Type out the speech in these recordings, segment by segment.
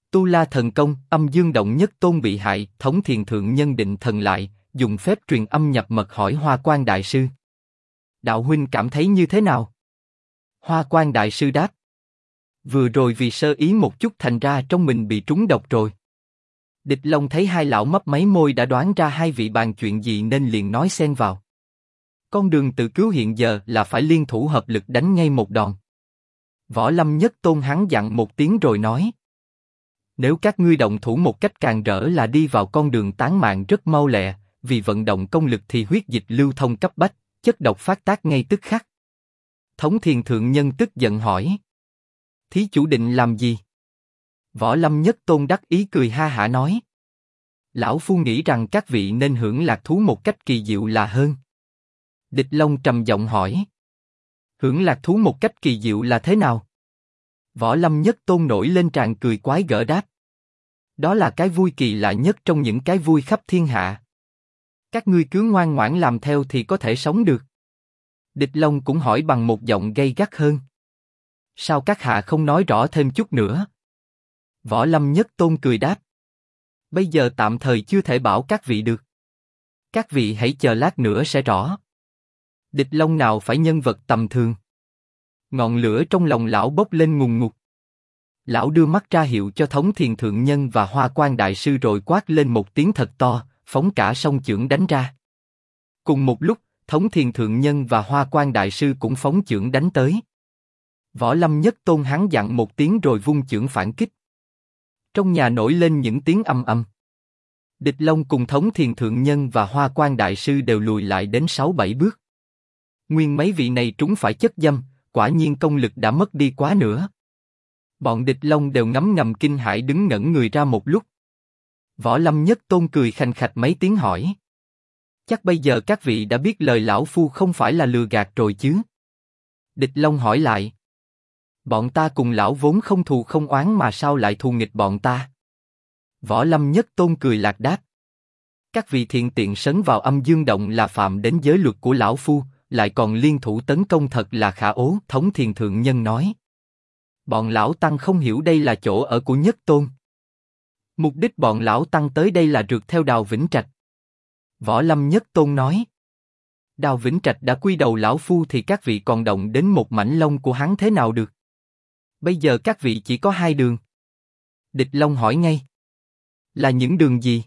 Tu La Thần Công, Âm Dương Động Nhất Tôn bị hại, Thống Thiền Thượng Nhân định thần lại, dùng phép truyền âm nhập mật hỏi Hoa Quan Đại Sư. Đạo huynh cảm thấy như thế nào? Hoa Quan Đại Sư đáp. Vừa rồi vì sơ ý một chút thành ra trong mình bị trúng độc rồi. Địch Long thấy hai lão mấp máy môi đã đoán ra hai vị bàn chuyện gì nên liền nói xen vào. Con đường tự cứu hiện giờ là phải liên thủ hợp lực đánh ngay một đòn. Võ Lâm Nhất Tôn hắn dặn một tiếng rồi nói. Nếu các ngươi động thủ một cách càng rỡ là đi vào con đường tán mạng rất mau lẹ, vì vận động công lực thì huyết dịch lưu thông cấp bách, chất độc phát tác ngay tức khắc. Thống Thiền Thượng Nhân tức giận hỏi. Thí chủ định làm gì? Võ Lâm Nhất Tôn đắc ý cười ha hả nói. Lão phu nghĩ rằng các vị nên hưởng lạc thú một cách kỳ diệu là hơn. Địch Long trầm giọng hỏi. Hưởng lạc thú một cách kỳ diệu là thế nào? Võ Lâm Nhất Tôn nổi lên tràn cười quái gở đáp. Đó là cái vui kỳ lạ nhất trong những cái vui khắp thiên hạ. Các ngươi cứ ngoan ngoãn làm theo thì có thể sống được. Địch Long cũng hỏi bằng một giọng gay gắt hơn. Sao các hạ không nói rõ thêm chút nữa? Võ Lâm Nhất Tôn cười đáp. Bây giờ tạm thời chưa thể bảo các vị được. Các vị hãy chờ lát nữa sẽ rõ. Địch Long nào phải nhân vật tầm thường. Ngọn lửa trong lòng lão bốc lên ngùn ngụt. Lão đưa mắt ra hiệu cho Thống Thiền Thượng Nhân và Hoa Quan Đại Sư rồi quát lên một tiếng thật to, phóng cả song chưởng đánh ra. Cùng một lúc, Thống Thiền Thượng Nhân và Hoa Quan Đại Sư cũng phóng chưởng đánh tới. Võ Lâm Nhất Tôn hắn dặn một tiếng rồi vung chưởng phản kích. Trong nhà nổi lên những tiếng ầm ầm. Địch Long cùng Thống Thiền Thượng Nhân và Hoa Quan Đại Sư đều lùi lại đến 6-7 bước. Nguyên mấy vị này trúng phải chất dâm, quả nhiên công lực đã mất đi quá nữa. Bọn Địch Long đều ngấm ngầm kinh hãi đứng ngẩn người ra một lúc. Võ Lâm Nhất Tôn cười khành khạch mấy tiếng hỏi. Chắc bây giờ các vị đã biết lời lão phu không phải là lừa gạt rồi chứ? Địch Long hỏi lại. Bọn ta cùng lão vốn không thù không oán mà sao lại thù nghịch bọn ta? Võ Lâm Nhất Tôn cười lạc đáp. Các vị thiện tiện sấn vào âm dương động là phạm đến giới luật của lão phu, lại còn liên thủ tấn công thật là khả ố. Thống Thiền Thượng Nhân nói. Bọn lão tăng không hiểu đây là chỗ ở của Nhất Tôn. Mục đích bọn lão tăng tới đây là rượt theo Đào Vĩnh Trạch. Võ Lâm Nhất Tôn nói. Đào Vĩnh Trạch đã quy đầu lão phu thì các vị còn động đến một mảnh lông của hắn thế nào được? Bây giờ các vị chỉ có hai đường. Địch Long hỏi ngay. Là những đường gì?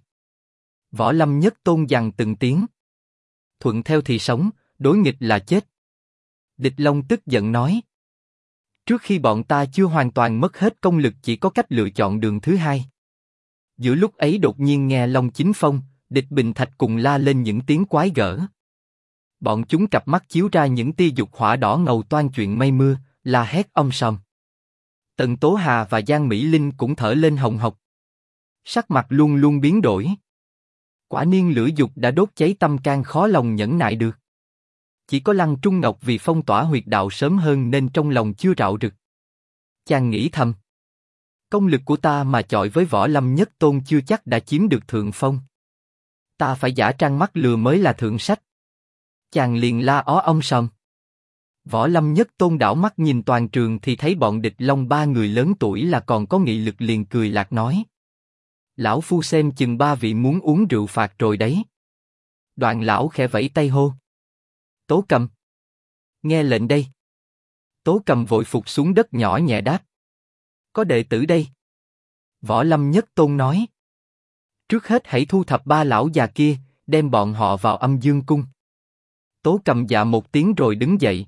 Võ Lâm Nhất Tôn dằn từng tiếng. Thuận theo thì sống, đối nghịch là chết. Địch Long tức giận nói. Trước khi bọn ta chưa hoàn toàn mất hết công lực chỉ có cách lựa chọn đường thứ hai. Giữa lúc ấy đột nhiên nghe Long Chính Phong, Địch Bình Thạch cùng la lên những tiếng quái gở. Bọn chúng cặp mắt chiếu ra những tia dục hỏa đỏ ngầu toan chuyện mây mưa, la hét om sòm. Tần Tố Hà và Giang Mỹ Linh cũng thở lên hồng hộc. Sắc mặt luôn luôn biến đổi. Quả nhiên lửa dục đã đốt cháy tâm can khó lòng nhẫn nại được. Chỉ có Lăng Trung Ngọc vì phong tỏa huyệt đạo sớm hơn nên trong lòng chưa rạo rực. Chàng nghĩ thầm. Công lực của ta mà chọi với Võ Lâm Nhất Tôn chưa chắc đã chiếm được thượng phong. Ta phải giả trang mắt lừa mới là thượng sách. Chàng liền la ó om sòm. Võ Lâm Nhất Tôn đảo mắt nhìn toàn trường thì thấy bọn Địch Long ba người lớn tuổi là còn có nghị lực liền cười lạc nói. Lão phu xem chừng ba vị muốn uống rượu phạt rồi đấy. Đoạn lão khẽ vẫy tay hô. Tố Cầm. Nghe lệnh đây. Tố Cầm vội phục xuống đất nhỏ nhẹ đáp. Có đệ tử đây. Võ Lâm Nhất Tôn nói. Trước hết hãy thu thập ba lão già kia, đem bọn họ vào âm dương cung. Tố Cầm dạ một tiếng rồi đứng dậy.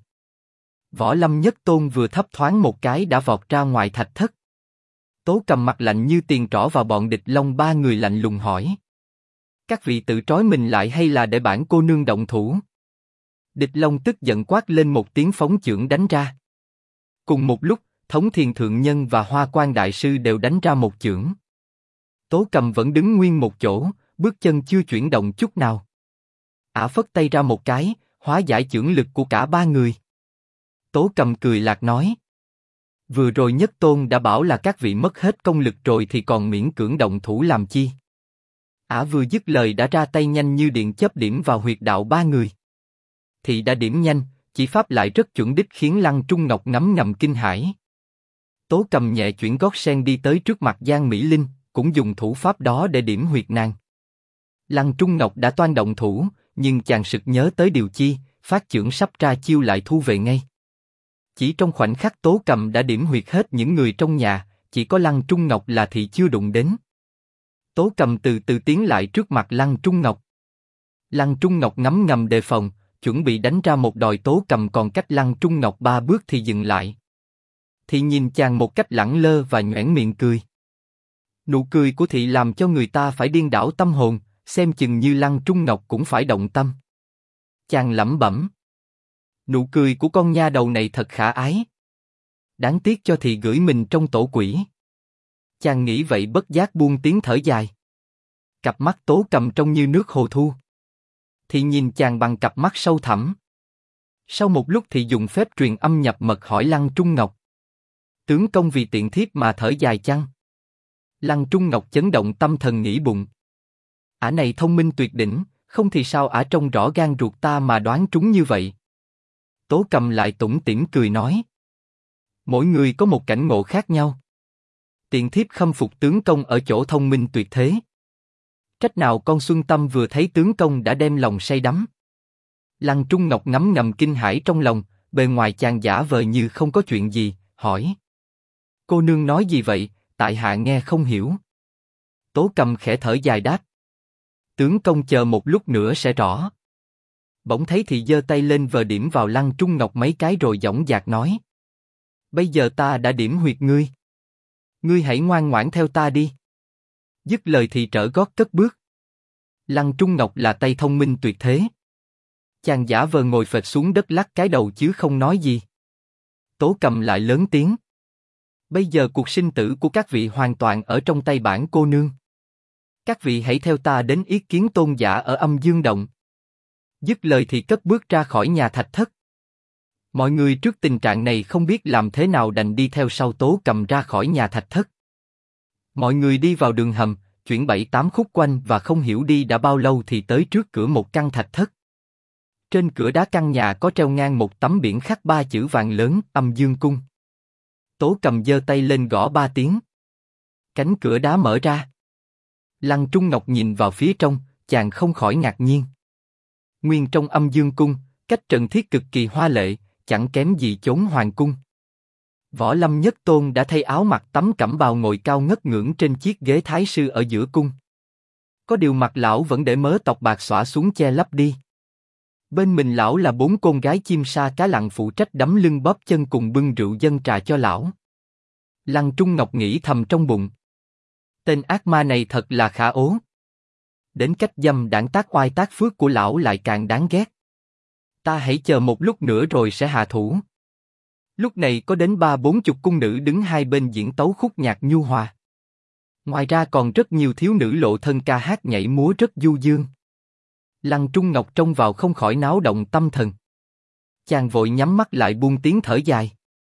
Võ Lâm Nhất Tôn vừa thấp thoáng một cái đã vọt ra ngoài thạch thất. Tố Cầm mặt lạnh như tiền trỏ vào bọn Địch Long ba người lạnh lùng hỏi. Các vị tự trói mình lại hay là để bản cô nương động thủ? Địch Long tức giận quát lên một tiếng phóng chưởng đánh ra. Cùng một lúc, Thống Thiền Thượng Nhân và Hoa Quan Đại Sư đều đánh ra một chưởng. Tố Cầm vẫn đứng nguyên một chỗ, bước chân chưa chuyển động chút nào. Ả phất tay ra một cái, hóa giải chưởng lực của cả ba người. Tố Cầm cười lạc nói. Vừa rồi Nhất Tôn đã bảo là các vị mất hết công lực rồi thì còn miễn cưỡng động thủ làm chi. Ả vừa dứt lời đã ra tay nhanh như điện chớp điểm vào huyệt đạo ba người. Thì đã điểm nhanh, chỉ pháp lại rất chuẩn đích khiến Lăng Trung Ngọc ngấm ngầm kinh hãi. Tố Cầm nhẹ chuyển gót sen đi tới trước mặt Giang Mỹ Linh, cũng dùng thủ pháp đó để điểm huyệt nàng. Lăng Trung Ngọc đã toan động thủ, nhưng chàng sực nhớ tới điều chi, phát chưởng sắp ra chiêu lại thu về ngay. Chỉ trong khoảnh khắc Tố Cầm đã điểm huyệt hết những người trong nhà, chỉ có Lăng Trung Ngọc là thị chưa đụng đến. Tố Cầm từ từ tiến lại trước mặt Lăng Trung Ngọc. Lăng Trung Ngọc ngấm ngầm đề phòng, chuẩn bị đánh ra một đòn. Tố Cầm còn cách Lăng Trung Ngọc 3 bước thì dừng lại. Thị nhìn chàng một cách lẳng lơ và nhoẻn miệng cười. Nụ cười của thị làm cho người ta phải điên đảo tâm hồn, xem chừng như Lăng Trung Ngọc cũng phải động tâm. Chàng lẩm bẩm. Nụ cười của con nha đầu này thật khả ái. Đáng tiếc cho thị gửi mình trong tổ quỷ. Chàng nghĩ vậy bất giác buông tiếng thở dài. Cặp mắt Tố Cầm trông như nước hồ thu. Thị nhìn chàng bằng cặp mắt sâu thẳm. Sau một lúc thị dùng phép truyền âm nhập mật hỏi Lăng Trung Ngọc. Tướng công vì tiện thiếp mà thở dài chăng? Lăng Trung Ngọc chấn động tâm thần nghĩ bụng. Ả này thông minh tuyệt đỉnh, không thì sao ả trông rõ gan ruột ta mà đoán trúng như vậy. Tố Cầm lại tủm tỉm cười nói. Mỗi người có một cảnh ngộ khác nhau. Tiện thiếp khâm phục tướng công ở chỗ thông minh tuyệt thế. Trách nào con Xuân Tâm vừa thấy tướng công đã đem lòng say đắm. Lăng Trung Ngọc ngấm ngầm kinh hãi trong lòng, bề ngoài chàng giả vờ như không có chuyện gì, hỏi. Cô nương nói gì vậy, tại hạ nghe không hiểu. Tố Cầm khẽ thở dài đáp. Tướng công chờ một lúc nữa sẽ rõ. Bỗng thấy thị giơ tay lên vờ điểm vào Lăng Trung Ngọc mấy cái rồi dõng dạc nói. Bây giờ ta đã điểm huyệt ngươi. Ngươi hãy ngoan ngoãn theo ta đi. Dứt lời thì trở gót cất bước. Lăng Trung Ngọc là tay thông minh tuyệt thế. Chàng giả vờ ngồi phệt xuống đất lắc cái đầu chứ không nói gì. Tố Cầm lại lớn tiếng. Bây giờ cuộc sinh tử của các vị hoàn toàn ở trong tay bản cô nương. Các vị hãy theo ta đến yết kiến tôn giả ở Âm Dương Động. Dứt lời thì cất bước ra khỏi nhà thạch thất. Mọi người trước tình trạng này không biết làm thế nào đành đi theo sau Tố Cầm ra khỏi nhà thạch thất. Mọi người đi vào đường hầm, chuyển 7-8 khúc quanh và không hiểu đi đã bao lâu thì tới trước cửa một căn thạch thất. Trên cửa đá căn nhà có treo ngang một tấm biển khắc 3 chữ vàng lớn, Âm Dương Cung. Tố Cầm giơ tay lên gõ 3 tiếng. Cánh cửa đá mở ra. Lăng Trung Ngọc nhìn vào phía trong, chàng không khỏi ngạc nhiên. Nguyên trong Âm Dương Cung, cách trần thiết cực kỳ hoa lệ, chẳng kém gì chốn hoàng cung. Võ Lâm Nhất Tôn đã thay áo mặc tấm cẩm bào ngồi cao ngất ngưỡng trên chiếc ghế thái sư ở giữa cung. Có điều mặt lão vẫn để mớ tóc bạc xõa xuống che lấp đi. Bên mình lão là 4 con gái chim sa cá lặn phụ trách đấm lưng bóp chân cùng bưng rượu dâng trà cho lão. Lăng Trung Ngọc nghĩ thầm trong bụng. Tên ác ma này thật là khả ố. Đến cách dâm đảng tác oai tác phước của lão lại càng đáng ghét. Ta hãy chờ một lúc nữa rồi sẽ hạ thủ. Lúc này có đến 30-40 cung nữ đứng hai bên diễn tấu khúc nhạc nhu hòa. Ngoài ra còn rất nhiều thiếu nữ lộ thân ca hát nhảy múa rất du dương. Lăng Trung Ngọc trông vào không khỏi náo động tâm thần. Chàng vội nhắm mắt lại buông tiếng thở dài.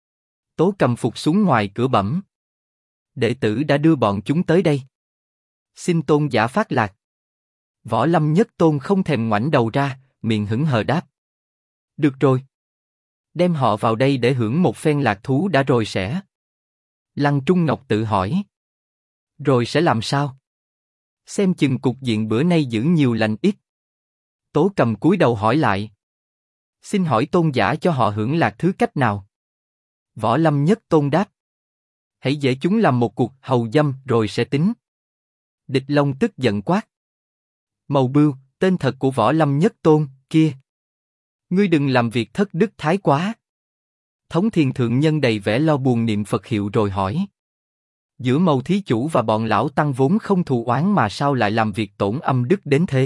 Tố Cầm phục xuống ngoài cửa bẩm. Đệ tử đã đưa bọn chúng tới đây. Xin tôn giả phát lạc. Võ Lâm Nhất Tôn không thèm ngoảnh đầu ra, miệng hững hờ đáp. Được rồi. Đem họ vào đây để hưởng một phen lạc thú đã rồi sẽ. Lăng Trung Ngọc tự hỏi. Rồi sẽ làm sao? Xem chừng cục diện bữa nay giữ nhiều lành ít. Tố Cầm cúi đầu hỏi lại. Xin hỏi tôn giả cho họ hưởng lạc thứ cách nào? Võ Lâm Nhất Tôn đáp. Hãy dễ chúng làm một cuộc hầu dâm rồi sẽ tính. Địch Long tức giận quát. Mầu Bưu, tên thật của Võ Lâm Nhất Tôn, kia. Ngươi đừng làm việc thất đức thái quá. Thống Thiền Thượng Nhân đầy vẻ lo buồn niệm Phật hiệu rồi hỏi. Giữa Mầu Thí Chủ và bọn lão tăng vốn không thù oán mà sao lại làm việc tổn âm đức đến thế?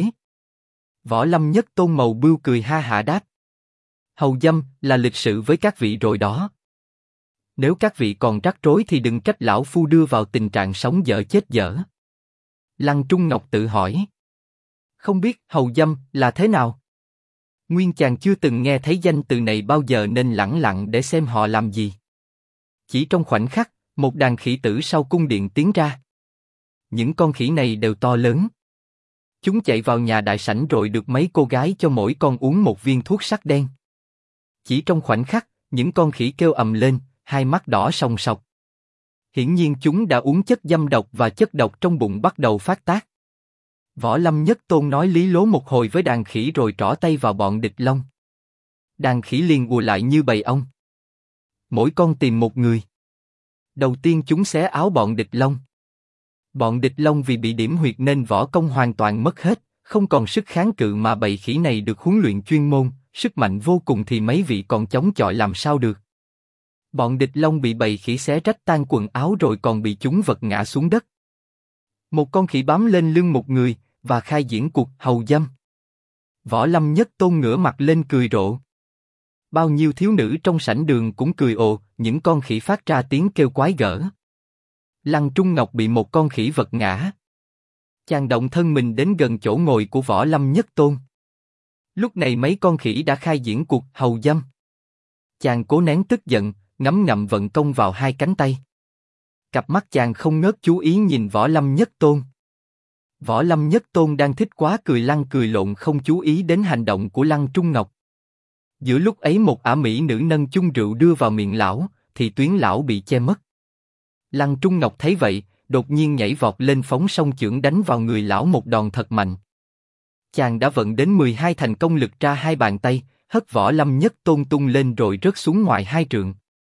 Võ Lâm Nhất Tôn Mầu Bưu cười ha hả đáp. Hầu dâm là lịch sự với các vị rồi đó. Nếu các vị còn rắc rối thì đừng trách lão phu đưa vào tình trạng sống dở chết dở. Lăng Trung Ngọc tự hỏi. Không biết hầu dâm là thế nào? Nguyên chàng chưa từng nghe thấy danh từ này bao giờ nên lẳng lặng để xem họ làm gì. Chỉ trong khoảnh khắc, một đàn khỉ tử sau cung điện tiến ra. Những con khỉ này đều to lớn. Chúng chạy vào nhà đại sảnh rồi được mấy cô gái cho mỗi con uống một viên thuốc sắc đen. Chỉ trong khoảnh khắc, những con khỉ kêu ầm lên, hai mắt đỏ sòng sọc. Hiển nhiên chúng đã uống chất dâm độc và chất độc trong bụng bắt đầu phát tác. Võ Lâm Nhất Tôn nói lý lố một hồi với đàn khỉ rồi trỏ tay vào bọn địch long. Đàn khỉ liền ùa lại như bầy ong. Mỗi con tìm một người. Đầu tiên chúng xé áo bọn địch long. Bọn địch long vì bị điểm huyệt nên võ công hoàn toàn mất hết, không còn sức kháng cự mà bầy khỉ này được huấn luyện chuyên môn, sức mạnh vô cùng thì mấy vị còn chống chọi làm sao được. Bọn địch long bị bầy khỉ xé rách tan quần áo rồi còn bị chúng vật ngã xuống đất. Một con khỉ bám lên lưng một người và khai diễn cuộc hầu dâm. Võ Lâm Nhất Tôn ngửa mặt lên cười rộ. Bao nhiêu thiếu nữ trong sảnh đường cũng cười ồ, những con khỉ phát ra tiếng kêu quái gở. Lăng Trung Ngọc bị một con khỉ vật ngã. Chàng động thân mình đến gần chỗ ngồi của Võ Lâm Nhất Tôn. Lúc này mấy con khỉ đã khai diễn cuộc hầu dâm. Chàng cố nén tức giận, ngấm ngầm vận công vào hai cánh tay. Cặp mắt chàng không ngớt chú ý nhìn Võ Lâm Nhất Tôn. Võ Lâm Nhất Tôn đang thích quá cười lăn cười lộn không chú ý đến hành động của Lăng Trung Ngọc. Giữa lúc ấy một ả mỹ nữ nâng chung rượu đưa vào miệng lão, thì tuyến lão bị che mất. Lăng Trung Ngọc thấy vậy, đột nhiên nhảy vọt lên phóng song chưởng đánh vào người lão một đòn thật mạnh. Chàng đã vận đến 12 thành công lực ra hai bàn tay, hất Võ Lâm Nhất Tôn tung lên rồi rớt xuống ngoài hai trượng.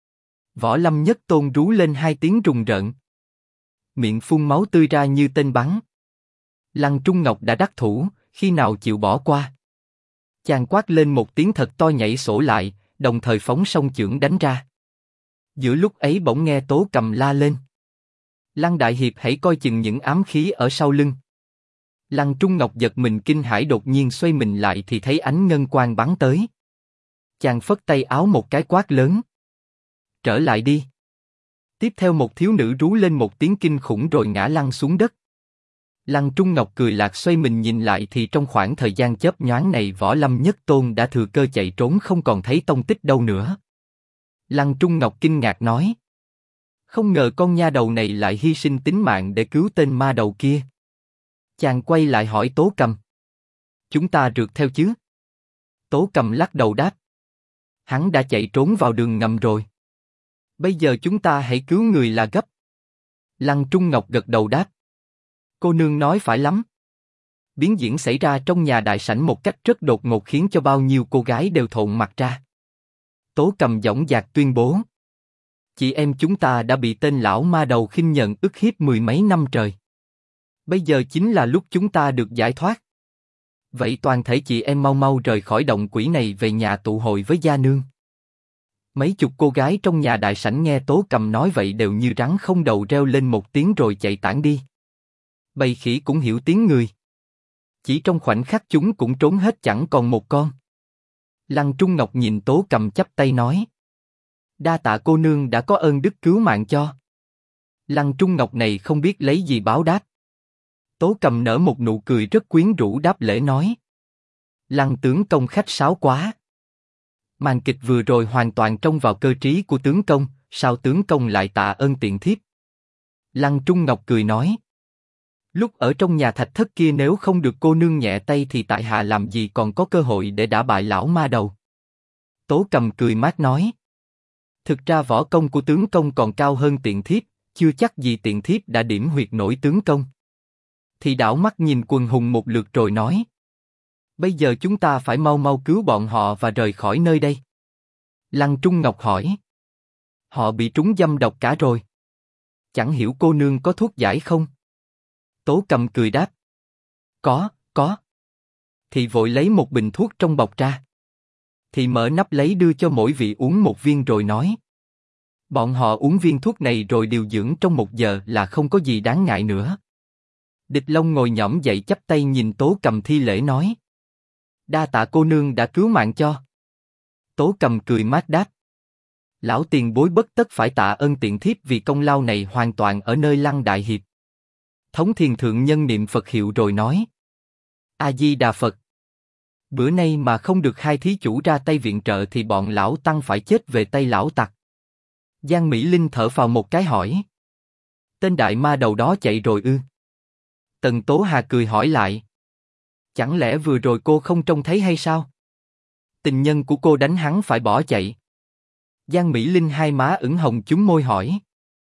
Võ Lâm Nhất Tôn rú lên hai tiếng rùng rợn. Miệng phun máu tươi ra như tên bắn. Lăng Trung Ngọc đã đắc thủ, khi nào chịu bỏ qua. Chàng quát lên một tiếng thật to nhảy sổ lại, đồng thời phóng song chưởng đánh ra. Giữa lúc ấy bỗng nghe Tố Cầm la lên. Lăng Đại Hiệp hãy coi chừng những ám khí ở sau lưng. Lăng Trung Ngọc giật mình kinh hãi đột nhiên xoay mình lại thì thấy ánh ngân quang bắn tới. Chàng phất tay áo một cái quát lớn. Trở lại đi. Tiếp theo một thiếu nữ rú lên một tiếng kinh khủng rồi ngã lăn xuống đất. Lăng Trung Ngọc cười lạc xoay mình nhìn lại thì trong khoảng thời gian chớp nhoáng này Võ Lâm Nhất Tôn đã thừa cơ chạy trốn không còn thấy tông tích đâu nữa. Lăng Trung Ngọc kinh ngạc nói. Không ngờ con nha đầu này lại hy sinh tính mạng để cứu tên ma đầu kia. Chàng quay lại hỏi Tố Cầm. Chúng ta rượt theo chứ? Tố Cầm lắc đầu đáp. Hắn đã chạy trốn vào đường ngầm rồi. Bây giờ chúng ta hãy cứu người là gấp. Lăng Trung Ngọc gật đầu đáp. Cô nương nói phải lắm. Biến diễn xảy ra trong nhà đại sảnh một cách rất đột ngột khiến cho bao nhiêu cô gái đều thộn mặt ra. Tố Cầm dõng dạc tuyên bố. Chị em chúng ta đã bị tên lão ma đầu khinh nhẫn ức hiếp mười mấy năm trời. Bây giờ chính là lúc chúng ta được giải thoát. Vậy toàn thể chị em mau mau rời khỏi động quỷ này về nhà tụ hội với gia nương. Mấy chục cô gái trong nhà đại sảnh nghe Tố Cầm nói vậy đều như rắn không đầu reo lên một tiếng rồi chạy tản đi. Bầy khỉ cũng hiểu tiếng người. Chỉ trong khoảnh khắc chúng cũng trốn hết chẳng còn một con. Lăng Trung Ngọc nhìn Tố Cầm chắp tay nói. Đa tạ cô nương đã có ơn đức cứu mạng cho. Lăng Trung Ngọc này không biết lấy gì báo đáp. Tố Cầm nở một nụ cười rất quyến rũ đáp lễ nói. Lăng tướng công khách sáo quá. Màn kịch vừa rồi hoàn toàn trông vào cơ trí của tướng công, sao tướng công lại tạ ơn tiện thiếp? Lăng Trung Ngọc cười nói. Lúc ở trong nhà thạch thất kia nếu không được cô nương nhẹ tay thì tại hạ làm gì còn có cơ hội để đả bại lão ma đầu. Tố Cầm cười mát nói. Thực ra võ công của tướng công còn cao hơn tiện thiếp, chưa chắc gì tiện thiếp đã điểm huyệt nổi tướng công. Thì đảo mắt nhìn quần hùng một lượt rồi nói. Bây giờ chúng ta phải mau mau cứu bọn họ và rời khỏi nơi đây. Lăng Trung Ngọc hỏi. Họ bị trúng dâm độc cả rồi. Chẳng hiểu cô nương có thuốc giải không? Tố Cầm cười đáp. Có. Thì vội lấy một bình thuốc trong bọc ra. Thì mở nắp lấy đưa cho mỗi vị uống một viên rồi nói. Bọn họ uống viên thuốc này rồi điều dưỡng trong 1 giờ là không có gì đáng ngại nữa. Địch Long ngồi nhõm dậy chắp tay nhìn Tố Cầm thi lễ nói. Đa tạ cô nương đã cứu mạng cho. Tố Cầm cười mát đáp. Lão tiền bối bất tất phải tạ ơn tiện thiếp vì công lao này hoàn toàn ở nơi Lăng Đại Hiệp. Thống Thiền Thượng Nhân niệm Phật hiệu rồi nói. A Di Đà Phật. Bữa nay mà không được hai thí chủ ra tay viện trợ thì bọn lão tăng phải chết về tay lão tặc. Giang Mỹ Linh thở phào một cái hỏi. Tên đại ma đầu đó chạy rồi ư? Tần Tố Hà cười hỏi lại. Chẳng lẽ vừa rồi cô không trông thấy hay sao? Tình nhân của cô đánh hắn phải bỏ chạy. Giang Mỹ Linh hai má ửng hồng chúm môi hỏi.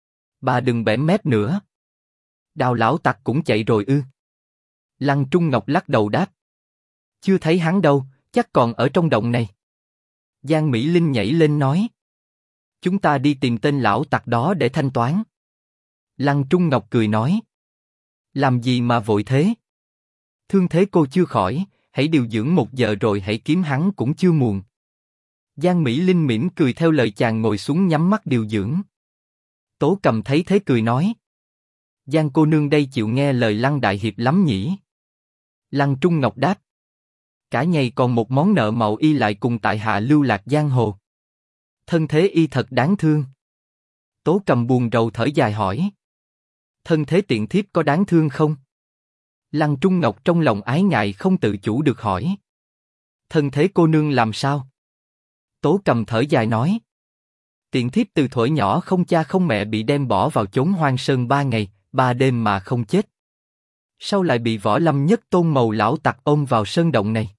Bà đừng bẽm mép nữa. Đào lão tặc cũng chạy rồi ư? Lăng Trung Ngọc lắc đầu đáp. Chưa thấy hắn đâu, chắc còn ở trong động này. Giang Mỹ Linh nhảy lên nói. Chúng ta đi tìm tên lão tặc đó để thanh toán. Lăng Trung Ngọc cười nói. Làm gì mà vội thế? Thương thế cô chưa khỏi, hãy điều dưỡng 1 giờ rồi hãy kiếm hắn cũng chưa muộn. Giang Mỹ Linh mỉm cười theo lời chàng ngồi xuống nhắm mắt điều dưỡng. Tố Cầm thấy thế cười nói. Giang cô nương đây chịu nghe lời Lăng đại hiệp lắm nhỉ? Lăng Trung Ngọc đáp. Cả ngày còn một món nợ màu y lại cùng tại hạ lưu lạc giang hồ. Thân thế y thật đáng thương. Tố Cầm buồn rầu thở dài hỏi. Thân thế tiện thiếp có đáng thương không? Lăng Trung Ngọc trong lòng ái ngại không tự chủ được hỏi. Thân thế cô nương làm sao? Tố Cầm thở dài nói. Tiện thiếp từ thuở nhỏ không cha không mẹ bị đem bỏ vào chốn hoang sơn 3 ngày, 3 đêm mà không chết. Sau lại bị Võ Lâm Nhất Tôn mầu lão tặc ôm vào sơn động này.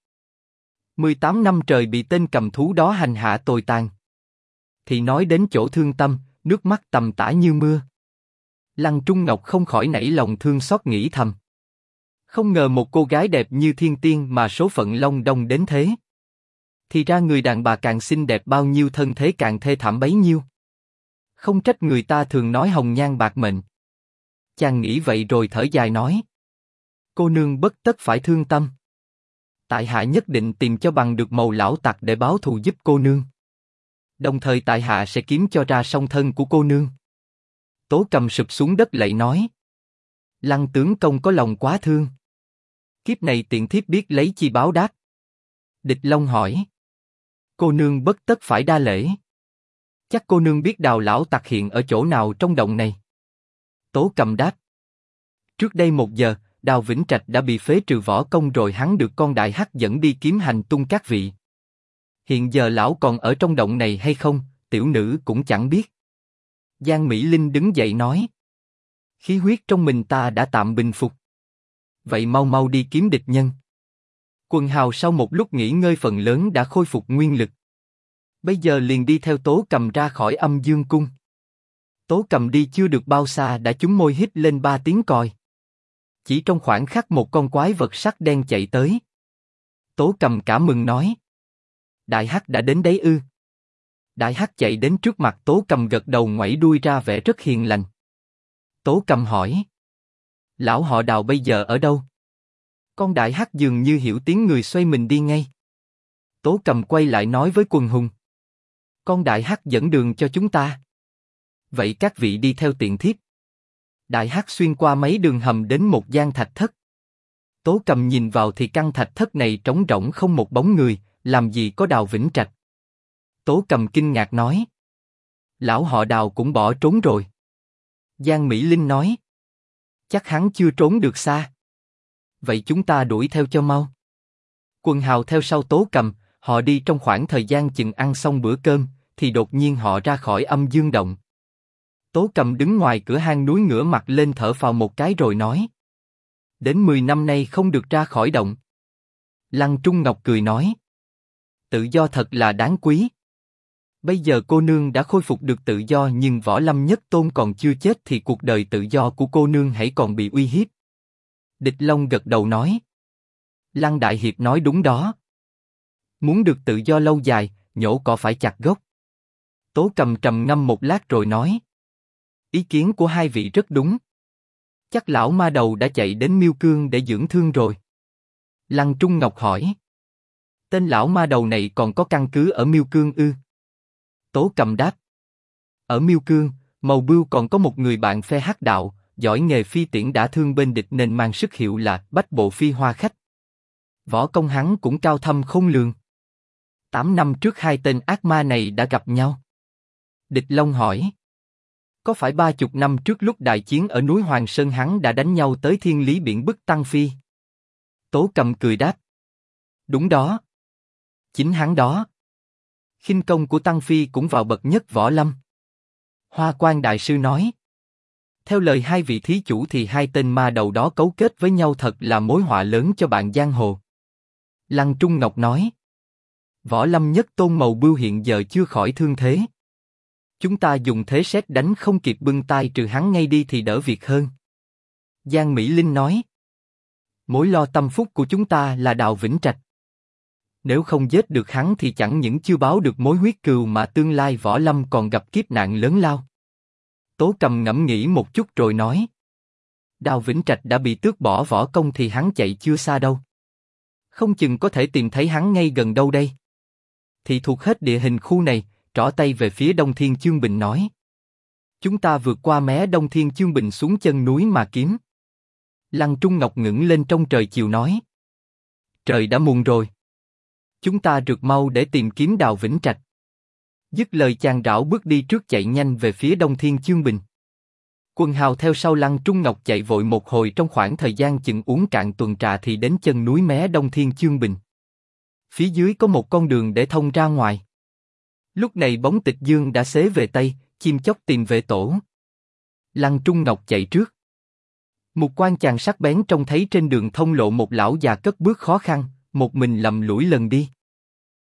18 năm trời bị tên cầm thú đó hành hạ tồi tàn. Thì nói đến chỗ thương tâm, nước mắt tầm tã như mưa. Lăng Trung Ngọc không khỏi nảy lòng thương xót nghĩ thầm. Không ngờ một cô gái đẹp như thiên tiên mà số phận long đong đến thế. Thì ra người đàn bà càng xinh đẹp bao nhiêu thân thế càng thê thảm bấy nhiêu. Không trách người ta thường nói hồng nhan bạc mệnh. Chàng nghĩ vậy rồi thở dài nói. Cô nương bất tất phải thương tâm. Tại hạ nhất định tìm cho bằng được mầu lão tặc để báo thù giúp cô nương. Đồng thời tại hạ sẽ kiếm cho ra song thân của cô nương. Tố Cầm sụp xuống đất lạy nói. Lăng tướng công có lòng quá thương. Kiếp này tiện thiếp biết lấy chi báo đáp. Địch Long hỏi. Cô nương bất tất phải đa lễ. Chắc cô nương biết Đào lão tặc hiện ở chỗ nào trong động này. Tố Cầm đáp. Trước đây 1 giờ, Đào Vĩnh Trạch đã bị phế trừ võ công rồi, hắn được con đại hắc dẫn đi kiếm hành tung các vị. Hiện giờ lão còn ở trong động này hay không, tiểu nữ cũng chẳng biết. Giang Mỹ Linh đứng dậy nói. Khí huyết trong mình ta đã tạm bình phục. Vậy mau mau đi kiếm địch nhân. Quần hào sau một lúc nghỉ ngơi phần lớn đã khôi phục nguyên lực. Bây giờ liền đi theo Tố Cầm ra khỏi Âm Dương Cung. Tố Cầm đi chưa được bao xa đã trúng môi hít lên 3 tiếng còi. Chỉ trong khoảng khắc một con quái vật sắc đen chạy tới. Tố Cầm cả mừng nói. Đại hắc đã đến đấy ư? Đại hắc chạy đến trước mặt Tố Cầm gật đầu ngoảy đuôi ra vẻ rất hiền lành. Tố Cầm hỏi. Lão họ Đào bây giờ ở đâu? Con đại hắc dường như hiểu tiếng người xoay mình đi ngay. Tố Cầm quay lại nói với quần hùng. Con đại hắc dẫn đường cho chúng ta. Vậy các vị đi theo tiện thiếp. Đại hắc xuyên qua mấy đường hầm đến một gian thạch thất. Tố Cầm nhìn vào thì căn thạch thất này trống rỗng không một bóng người, làm gì có Đào Vĩnh Trạch. Tố Cầm kinh ngạc nói. Lão họ Đào cũng bỏ trốn rồi. Giang Mỹ Linh nói. Chắc hắn chưa trốn được xa. Vậy chúng ta đuổi theo cho mau. Quần hào theo sau Tố Cầm, họ đi trong khoảng thời gian chừng ăn xong bữa cơm, thì đột nhiên họ ra khỏi Âm Dương Động. Tố Cầm đứng ngoài cửa hang núi ngửa mặt lên thở phào một cái rồi nói. Đến 10 năm nay không được ra khỏi động. Lăng Trung Ngọc cười nói. Tự do thật là đáng quý. Bây giờ cô nương đã khôi phục được tự do nhưng Võ Lâm Nhất Tôn còn chưa chết thì cuộc đời tự do của cô nương hãy còn bị uy hiếp. Địch Long gật đầu nói. Lăng đại hiệp nói đúng đó. Muốn được tự do lâu dài, nhổ cỏ phải chặt gốc. Tố Cầm trầm ngâm một lát rồi nói. Ý kiến của hai vị rất đúng. Chắc lão ma đầu đã chạy đến Miêu Cương để dưỡng thương rồi. Lăng Trung Ngọc hỏi. Tên lão ma đầu này còn có căn cứ ở Miêu Cương ư? Tố Cầm đáp. Ở Miêu Cương, Mầu Bưu còn có một người bạn phe hắc đạo, giỏi nghề phi tiễn đả thương bên địch nên mang sức hiệu là Bách Bộ Phi Hoa Khách. Võ công hắn cũng cao thâm khôn lường. 8 năm trước hai tên ác ma này đã gặp nhau. Địch Long hỏi. Có phải 30 năm trước lúc đại chiến ở núi Hoàng Sơn hắn đã đánh nhau tới Thiên Lý Biển bức Tăng Phi? Tố Cầm cười đáp. Đúng đó. Chính hắn đó. Khinh công của Tăng Phi cũng vào bậc nhất võ lâm. Hoa Quan đại sư nói. Theo lời hai vị thí chủ thì hai tên ma đầu đó cấu kết với nhau thật là mối họa lớn cho bạn giang hồ. Lăng Trung Ngọc nói. Võ Lâm Nhất Tôn Mầu Bưu hiện giờ chưa khỏi thương thế. Chúng ta dùng thế sét đánh không kịp bưng tay trừ hắn ngay đi thì đỡ việc hơn. Giang Mỹ Linh nói. Mối lo tâm phúc của chúng ta là Đào Vĩnh Trạch. Nếu không giết được hắn thì chẳng những chưa báo được mối huyết cừu mà tương lai võ lâm còn gặp kiếp nạn lớn lao. Tố Cầm ngẫm nghĩ một chút rồi nói. Đào Vĩnh Trạch đã bị tước bỏ võ công thì hắn chạy chưa xa đâu. Không chừng có thể tìm thấy hắn ngay gần đâu đây. Thì thuộc hết địa hình khu này, trỏ tay về phía Đông Thiên Chương Bình nói. Chúng ta vượt qua mé Đông Thiên Chương Bình xuống chân núi mà kiếm. Lăng Trung Ngọc ngẩng lên trong trời chiều nói. Trời đã muộn rồi. Chúng ta rượt mau để tìm kiếm Đào Vĩnh Trạch. Dứt lời chàng rảo bước đi trước chạy nhanh về phía Đông Thiên Chương Bình. Quần hào theo sau Lăng Trung Ngọc chạy vội một hồi, trong khoảng thời gian chừng uống cạn tuần trà thì đến chân núi mé Đông Thiên Chương Bình. Phía dưới có một con đường để thông ra ngoài. Lúc này bóng Tịch Dương đã xế về Tây, chim chóc tìm về tổ. Lăng Trung Ngọc chạy trước. Mục quan chàng sắc bén trông thấy trên đường thông lộ một lão già cất bước khó khăn, một mình lầm lũi lần đi.